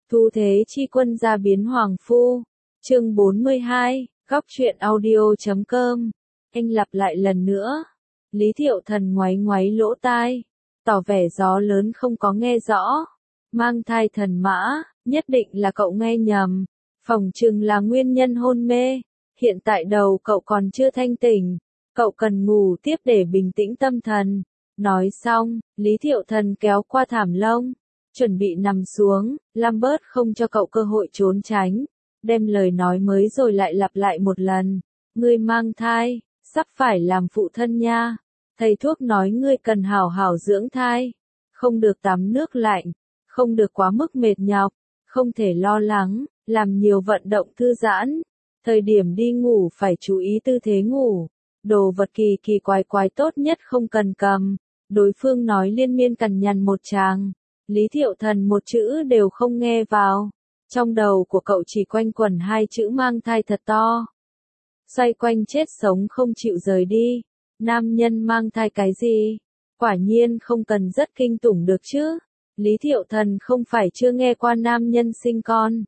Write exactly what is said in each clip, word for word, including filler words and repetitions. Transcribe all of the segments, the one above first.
Thu thế chi quân gia biến hoàng phu. Chương bốn mươi hai, góc truyện audio chấm com. Anh lặp lại lần nữa. Lý Thiệu Thần ngoáy ngoáy lỗ tai, tỏ vẻ gió lớn không có nghe rõ. Mang thai thần mã, nhất định là cậu nghe nhầm. Phỏng chừng là nguyên nhân hôn mê. Hiện tại đầu cậu còn chưa thanh tỉnh. Cậu cần ngủ tiếp để bình tĩnh tâm thần. Nói xong, Lý Thiệu Thần kéo qua thảm lông, chuẩn bị nằm xuống. Lambert không cho cậu cơ hội trốn tránh, đem lời nói mới rồi lại lặp lại một lần. Ngươi mang thai, sắp phải làm phụ thân nha. Thầy thuốc nói ngươi cần hảo hảo dưỡng thai, không được tắm nước lạnh, không được quá mức mệt nhọc, không thể lo lắng, làm nhiều vận động thư giãn. Thời điểm đi ngủ phải chú ý tư thế ngủ. Đồ vật kỳ kỳ quái quái tốt nhất không cần cầm. Đối phương nói liên miên cằn nhằn một tràng. Lý Thiệu Thần một chữ đều không nghe vào. Trong đầu của cậu chỉ quanh quẩn hai chữ mang thai thật to. Xoay quanh chết sống không chịu rời đi. Nam nhân mang thai cái gì? Quả nhiên không cần rất kinh tủng được chứ. Lý Thiệu Thần không phải chưa nghe qua nam nhân sinh con.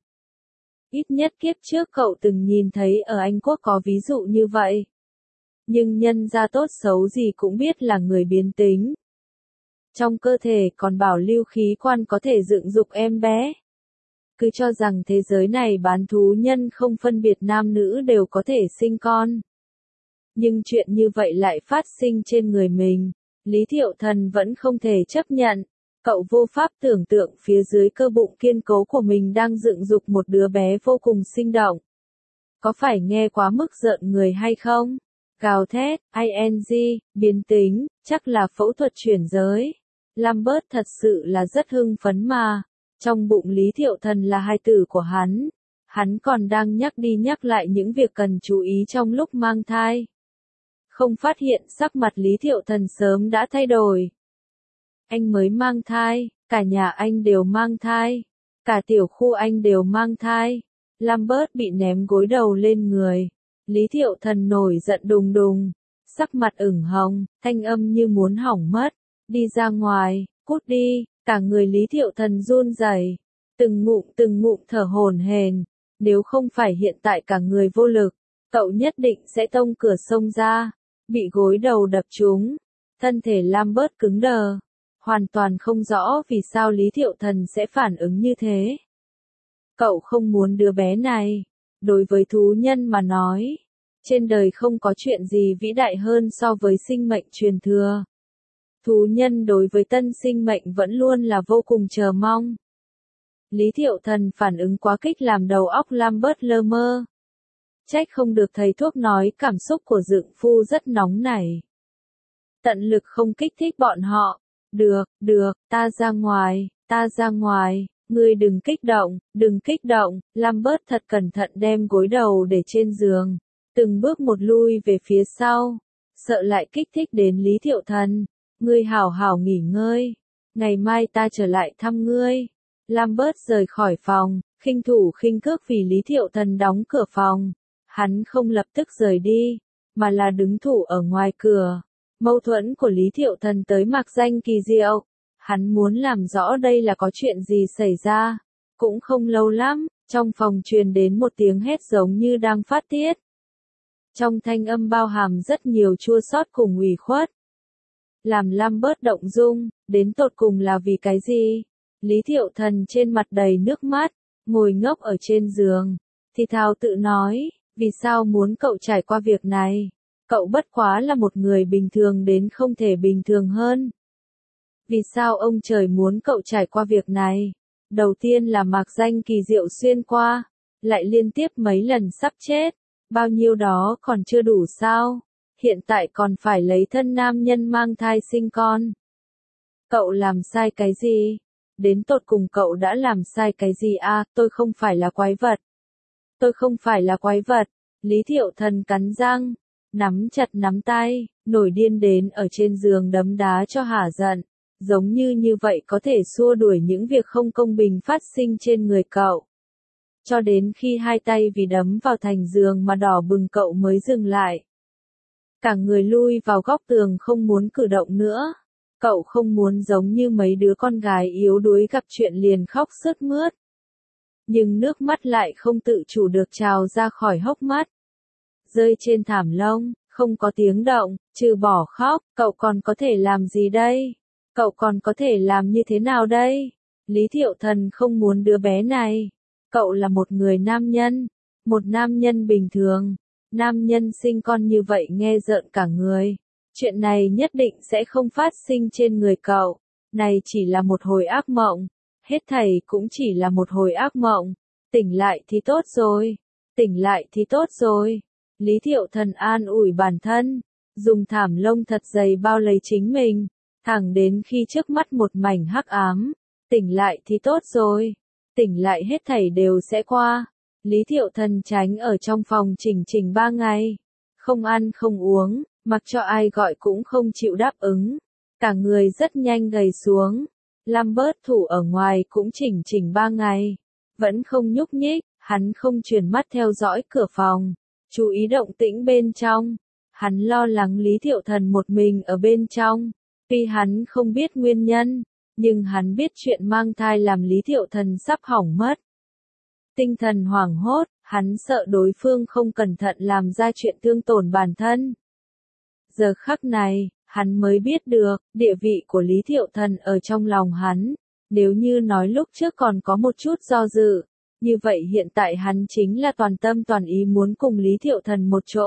Ít nhất kiếp trước cậu từng nhìn thấy ở Anh Quốc có ví dụ như vậy. Nhưng nhân gia tốt xấu gì cũng biết là người biến tính. Trong cơ thể còn bảo lưu khí quan có thể dựng dục em bé. Cứ cho rằng thế giới này bán thú nhân không phân biệt nam nữ đều có thể sinh con. Nhưng chuyện như vậy lại phát sinh trên người mình. Lý Thiệu Thần vẫn không thể chấp nhận. Cậu vô pháp tưởng tượng phía dưới cơ bụng kiên cố của mình đang dựng dục một đứa bé vô cùng sinh động. Có phải nghe quá mức rợn người hay không? Gào thét, ing, biến tính, chắc là phẫu thuật chuyển giới. Lambert thật sự là rất hưng phấn mà. Trong bụng Lý Thiệu Thần là hài tử của hắn. Hắn còn đang nhắc đi nhắc lại những việc cần chú ý trong lúc mang thai. Không phát hiện sắc mặt Lý Thiệu Thần sớm đã thay đổi. Anh mới mang thai, cả nhà anh đều mang thai, cả tiểu khu anh đều mang thai. Lambert bị ném gối đầu lên người. Lý Thiệu Thần nổi giận đùng đùng, sắc mặt ửng hồng, thanh âm như muốn hỏng mất. Đi ra ngoài, cút đi. Cả người Lý Thiệu Thần run rẩy, từng ngụm từng ngụm thở hổn hển. Nếu không phải hiện tại cả người vô lực, cậu nhất định sẽ tông cửa xông ra, bị gối đầu đập trúng. Thân thể Lambert cứng đờ, hoàn toàn không rõ vì sao Lý Thiệu Thần sẽ phản ứng như thế. Cậu không muốn đứa bé này. Đối với thú nhân mà nói, trên đời không có chuyện gì vĩ đại hơn so với sinh mệnh truyền thừa. Thú nhân đối với tân sinh mệnh vẫn luôn là vô cùng chờ mong. Lý Thiệu Thần phản ứng quá kích làm đầu óc Lambert lơ mơ. Trách không được thầy thuốc nói cảm xúc của dượng phu rất nóng nảy. Tận lực không kích thích bọn họ. Được, được, ta ra ngoài, ta ra ngoài, ngươi đừng kích động, đừng kích động. Lambert thật cẩn thận đem gối đầu để trên giường, từng bước một lui về phía sau, sợ lại kích thích đến Lý Thiệu Thần. Ngươi hảo hảo nghỉ ngơi, ngày mai ta trở lại thăm ngươi. Lambert rời khỏi phòng, khinh thủ khinh cước vì Lý Thiệu Thần đóng cửa phòng. Hắn không lập tức rời đi, mà là đứng thủ ở ngoài cửa. Mâu thuẫn của Lý Thiệu Thần tới mạc danh kỳ diệu. Hắn muốn làm rõ đây là có chuyện gì xảy ra. Cũng không lâu lắm, trong phòng truyền đến một tiếng hét giống như đang phát tiết. Trong thanh âm bao hàm rất nhiều chua xót cùng ủy khuất. Làm Lambert động dung, đến tột cùng là vì cái gì? Lý Thiệu Thần trên mặt đầy nước mắt, ngồi ngốc ở trên giường, thì thào tự nói, vì sao muốn cậu trải qua việc này? Cậu bất quá là một người bình thường đến không thể bình thường hơn. Vì sao ông trời muốn cậu trải qua việc này? Đầu tiên là mạc danh kỳ diệu xuyên qua, lại liên tiếp mấy lần sắp chết, bao nhiêu đó còn chưa đủ sao? Hiện tại còn phải lấy thân nam nhân mang thai sinh con. Cậu làm sai cái gì? Đến tột cùng cậu đã làm sai cái gì à? Tôi không phải là quái vật. Tôi không phải là quái vật. Lý Thiệu Thần cắn răng, nắm chặt nắm tay, nổi điên đến ở trên giường đấm đá cho hả giận. Giống như như vậy có thể xua đuổi những việc không công bình phát sinh trên người cậu. Cho đến khi hai tay vì đấm vào thành giường mà đỏ bừng cậu mới dừng lại. Cả người lui vào góc tường không muốn cử động nữa. Cậu không muốn giống như mấy đứa con gái yếu đuối gặp chuyện liền khóc sướt mướt. nhưng nước mắt lại không tự chủ được trào ra khỏi hốc mắt. Rơi trên thảm lông, không có tiếng động, trừ bỏ khóc, cậu còn có thể làm gì đây? Cậu còn có thể làm như thế nào đây? Lý Thiệu Thần không muốn đứa bé này. Cậu là một người nam nhân, một nam nhân bình thường. Nam nhân sinh con như vậy nghe rợn cả người. Chuyện này nhất định sẽ không phát sinh trên người cậu. Này chỉ là một hồi ác mộng. Hết thảy cũng chỉ là một hồi ác mộng. Tỉnh lại thì tốt rồi. Tỉnh lại thì tốt rồi. Lý Thiệu Thần an ủi bản thân. Dùng thảm lông thật dày bao lấy chính mình. Thẳng đến khi trước mắt một mảnh hắc ám. Tỉnh lại thì tốt rồi. Tỉnh lại hết thảy đều sẽ qua. Lý Thiệu Thần tránh ở trong phòng chỉnh chỉnh ba ngày. Không ăn không uống, mặc cho ai gọi cũng không chịu đáp ứng. Cả người rất nhanh gầy xuống. Lambert thủ ở ngoài cũng chỉnh chỉnh ba ngày. Vẫn không nhúc nhích, hắn không chuyển mắt theo dõi cửa phòng. Chú ý động tĩnh bên trong. Hắn lo lắng Lý Thiệu Thần một mình ở bên trong. Tuy hắn không biết nguyên nhân, nhưng hắn biết chuyện mang thai làm Lý Thiệu Thần sắp hỏng mất. Tinh thần hoảng hốt, hắn sợ đối phương không cẩn thận làm ra chuyện thương tổn bản thân. Giờ khắc này, hắn mới biết được, địa vị của Lý Thiệu Thần ở trong lòng hắn. Nếu như nói lúc trước còn có một chút do dự, như vậy hiện tại hắn chính là toàn tâm toàn ý muốn cùng Lý Thiệu Thần một chỗ.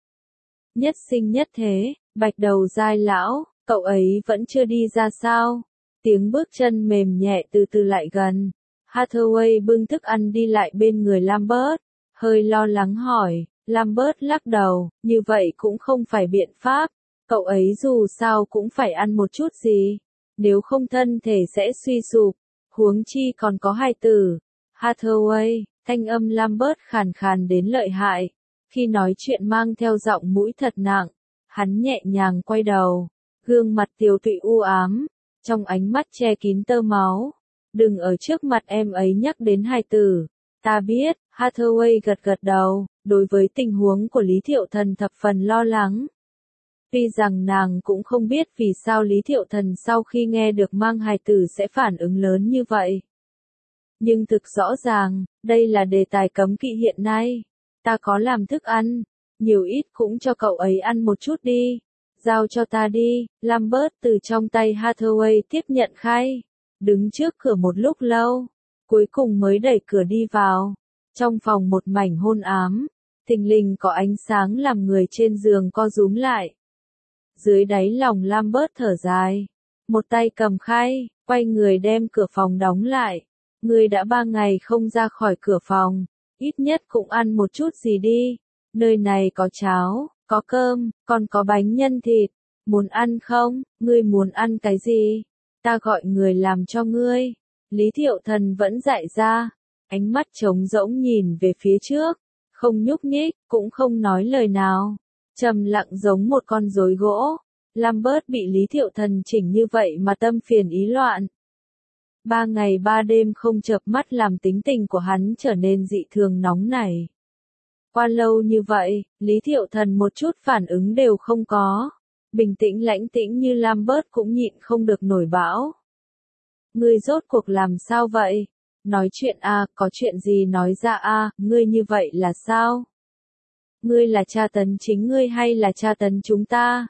Nhất sinh nhất thế, bạch đầu dai lão, cậu ấy vẫn chưa đi ra sao? Tiếng bước chân mềm nhẹ từ từ lại gần. Hathaway bưng thức ăn đi lại bên người Lambert, hơi lo lắng hỏi. Lambert lắc đầu, như vậy cũng không phải biện pháp. Cậu ấy dù sao cũng phải ăn một chút gì. Nếu không thân thể sẽ suy sụp. Huống chi còn có hài tử. Hathaway, thanh âm Lambert khàn khàn đến lợi hại. Khi nói chuyện mang theo giọng mũi thật nặng. Hắn nhẹ nhàng quay đầu. Gương mặt tiều tụy u ám. Trong ánh mắt che kín tơ máu. Đừng ở trước mặt em ấy nhắc đến hài tử. Ta biết, Hathaway gật gật đầu, đối với tình huống của Lý Thiệu Thần thập phần lo lắng. Tuy rằng nàng cũng không biết vì sao Lý Thiệu Thần sau khi nghe được mang hài tử sẽ phản ứng lớn như vậy. Nhưng thực rõ ràng, đây là đề tài cấm kỵ hiện nay. Ta có làm thức ăn, nhiều ít cũng cho cậu ấy ăn một chút đi. Giao cho ta đi, Lambert từ trong tay Hathaway tiếp nhận khay. Đứng trước cửa một lúc lâu, cuối cùng mới đẩy cửa đi vào. Trong phòng một mảnh hôn ám, thình lình có ánh sáng làm người trên giường co rúm lại. Dưới đáy lòng Lambert thở dài, một tay cầm khay, quay người đem cửa phòng đóng lại. Người đã ba ngày không ra khỏi cửa phòng, ít nhất cũng ăn một chút gì đi. Nơi này có cháo, có cơm, còn có bánh nhân thịt. Muốn ăn không? Ngươi muốn ăn cái gì? Ta gọi người làm cho ngươi. Lý Thiệu Thần vẫn dại ra, ánh mắt trống rỗng nhìn về phía trước, không nhúc nhích, cũng không nói lời nào, trầm lặng giống một con rối gỗ. Lambert bị Lý Thiệu Thần chỉnh như vậy mà tâm phiền ý loạn. Ba ngày ba đêm không chợp mắt làm tính tình của hắn trở nên dị thường nóng nảy. Qua lâu như vậy, Lý Thiệu Thần một chút phản ứng đều không có. Bình tĩnh lãnh tĩnh như Lambert cũng nhịn không được nổi bão. Ngươi rốt cuộc làm sao vậy? Nói chuyện a, có chuyện gì nói ra a, ngươi như vậy là sao? Ngươi là tra tấn chính ngươi hay là tra tấn chúng ta?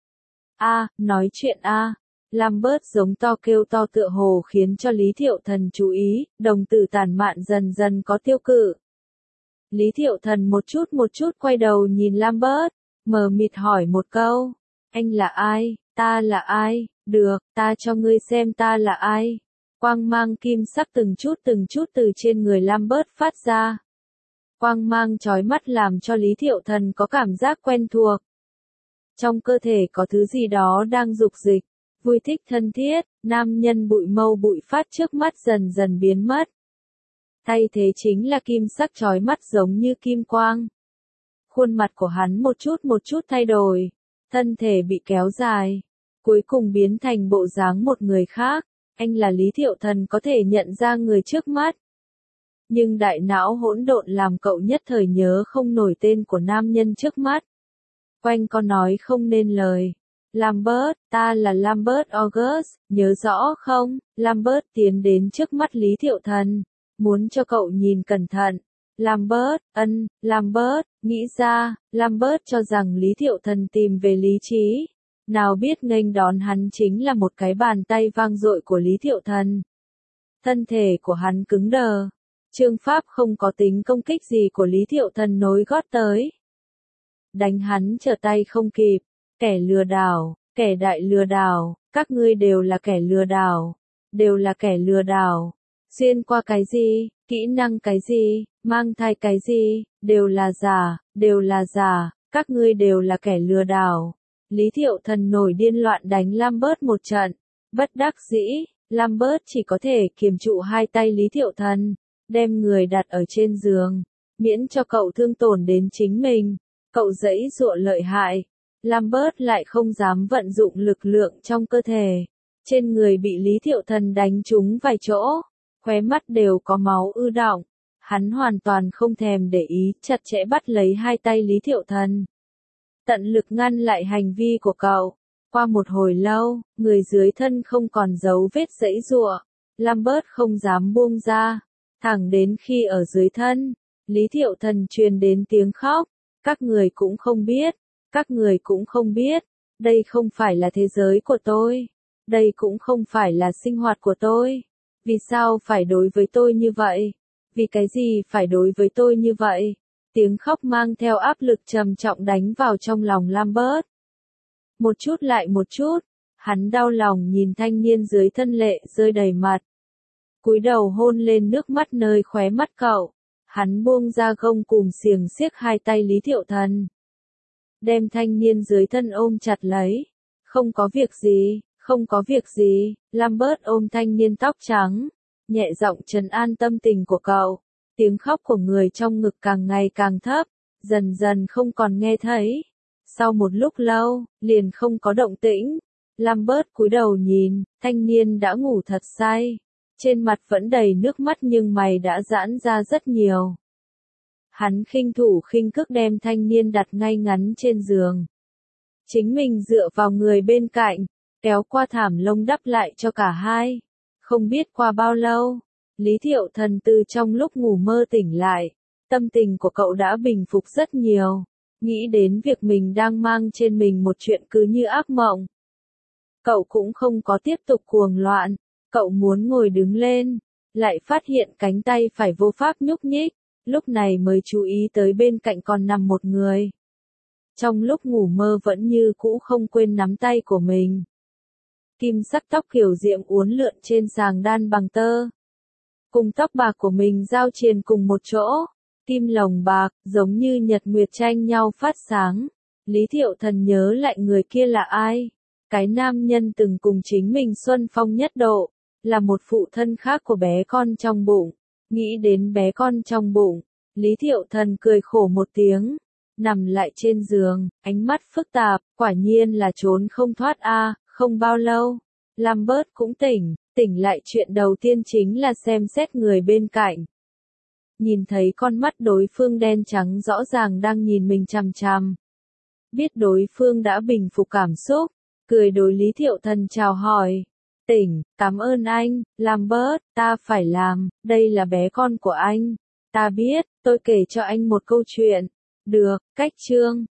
A, nói chuyện a. Lambert giống to kêu to tựa hồ khiến cho Lý Thiệu Thần chú ý, đồng tử tàn mạn dần dần có tiêu cự. Lý Thiệu Thần một chút một chút quay đầu nhìn Lambert, mờ mịt hỏi một câu. Anh là ai? Ta là ai? Được, ta cho ngươi xem ta là ai. Quang mang kim sắc từng chút từng chút từ trên người Lambert phát ra. Quang mang chói mắt làm cho Lý Thiệu Thần có cảm giác quen thuộc. Trong cơ thể có thứ gì đó đang dục dịch, vui thích thân thiết, nam nhân bụi mâu bụi phát trước mắt dần dần biến mất. Thay thế chính là kim sắc chói mắt giống như kim quang. Khuôn mặt của hắn một chút một chút thay đổi, thân thể bị kéo dài, cuối cùng biến thành bộ dáng một người khác. Anh là Lý Thiệu Thần có thể nhận ra người trước mắt. Nhưng đại não hỗn độn làm cậu nhất thời nhớ không nổi tên của nam nhân trước mắt. Quanh co nói không nên lời. Lambert, ta là Lambert August, nhớ rõ không? Lambert tiến đến trước mắt Lý Thiệu Thần. muốn cho cậu nhìn cẩn thận. Lambert, ân, Lambert, nghĩ ra, Lambert cho rằng Lý Thiệu Thần tìm về lý trí. Nào biết nghênh đón hắn chính là một cái bàn tay vang dội của Lý Thiệu Thần. Thân thể của hắn cứng đờ. Trương pháp không có tính công kích gì của Lý Thiệu Thần nối gót tới. Đánh hắn trở tay không kịp. Kẻ lừa đảo, kẻ đại lừa đảo, các ngươi đều là kẻ lừa đảo. Đều là kẻ lừa đảo. Xuyên qua cái gì, kỹ năng cái gì, mang thai cái gì, đều là giả, đều là giả, các ngươi đều là kẻ lừa đảo. Lý Thiệu Thần nổi điên loạn đánh Lambert một trận. Bất đắc dĩ, Lambert chỉ có thể kiềm trụ hai tay Lý Thiệu Thần, đem người đặt ở trên giường, miễn cho cậu thương tổn đến chính mình. Cậu giãy giụa lợi hại. Lambert lại không dám vận dụng lực lượng trong cơ thể. Trên người bị Lý Thiệu Thần đánh trúng vài chỗ, khóe mắt đều có máu ư đọng. Hắn hoàn toàn không thèm để ý, chặt chẽ bắt lấy hai tay Lý Thiệu Thần. Tận lực ngăn lại hành vi của cậu. Qua một hồi lâu, người dưới thân không còn dấu vết giãy giụa. Lambert không dám buông ra. Thẳng đến khi ở dưới thân, Lý Thiệu Thần truyền đến tiếng khóc. Các người cũng không biết. Các người cũng không biết. Đây không phải là thế giới của tôi. Đây cũng không phải là sinh hoạt của tôi. Vì sao phải đối với tôi như vậy? Vì cái gì phải đối với tôi như vậy? Tiếng khóc mang theo áp lực trầm trọng đánh vào trong lòng Lambert. Một chút lại một chút, hắn đau lòng nhìn thanh niên dưới thân lệ rơi đầy mặt. Cúi đầu hôn lên nước mắt nơi khóe mắt cậu. Hắn buông ra gông cùm xiềng xiếc hai tay Lý Thiệu Thần. Đem thanh niên dưới thân ôm chặt lấy. Không có việc gì, không có việc gì. Lambert ôm thanh niên tóc trắng, nhẹ giọng trấn an tâm tình của cậu. Tiếng khóc của người trong ngực càng ngày càng thấp, dần dần không còn nghe thấy. Sau một lúc lâu, liền không có động tĩnh. Lambert cúi đầu nhìn, thanh niên đã ngủ thật say. Trên mặt vẫn đầy nước mắt nhưng mày đã giãn ra rất nhiều. Hắn khinh thủ khinh cước đem thanh niên đặt ngay ngắn trên giường. Chính mình dựa vào người bên cạnh, kéo qua thảm lông đắp lại cho cả hai. Không biết qua bao lâu, Lý Thiệu Thần từ trong lúc ngủ mơ tỉnh lại. Tâm tình của cậu đã bình phục rất nhiều. Nghĩ đến việc mình đang mang trên mình một chuyện cứ như ác mộng. Cậu cũng không có tiếp tục cuồng loạn. Cậu muốn ngồi đứng lên, lại phát hiện cánh tay phải vô pháp nhúc nhích. Lúc này mới chú ý tới bên cạnh còn nằm một người. Trong lúc ngủ mơ vẫn như cũ không quên nắm tay của mình. Kim sắc tóc kiểu diễm uốn lượn trên sàng đan bằng tơ. Cùng tóc bạc của mình giao triền cùng một chỗ. Kim lồng bạc, giống như nhật nguyệt tranh nhau phát sáng. Lý Thiệu Thần nhớ lại người kia là ai. Cái nam nhân từng cùng chính mình xuân phong nhất độ. Là một phụ thân khác của bé con trong bụng. Nghĩ đến bé con trong bụng, Lý Thiệu Thần cười khổ một tiếng. Nằm lại trên giường, ánh mắt phức tạp, quả nhiên là trốn không thoát a. Không bao lâu, Lambert cũng tỉnh. Tỉnh lại chuyện đầu tiên chính là xem xét người bên cạnh. Nhìn thấy con mắt đối phương đen trắng rõ ràng đang nhìn mình chằm chằm. Biết đối phương đã bình phục cảm xúc, cười đối Lý Thiệu Thần chào hỏi. Tỉnh, cảm ơn anh, Lambert, ta phải làm, đây là bé con của anh. Ta biết, tôi kể cho anh một câu chuyện. Được, cách chương.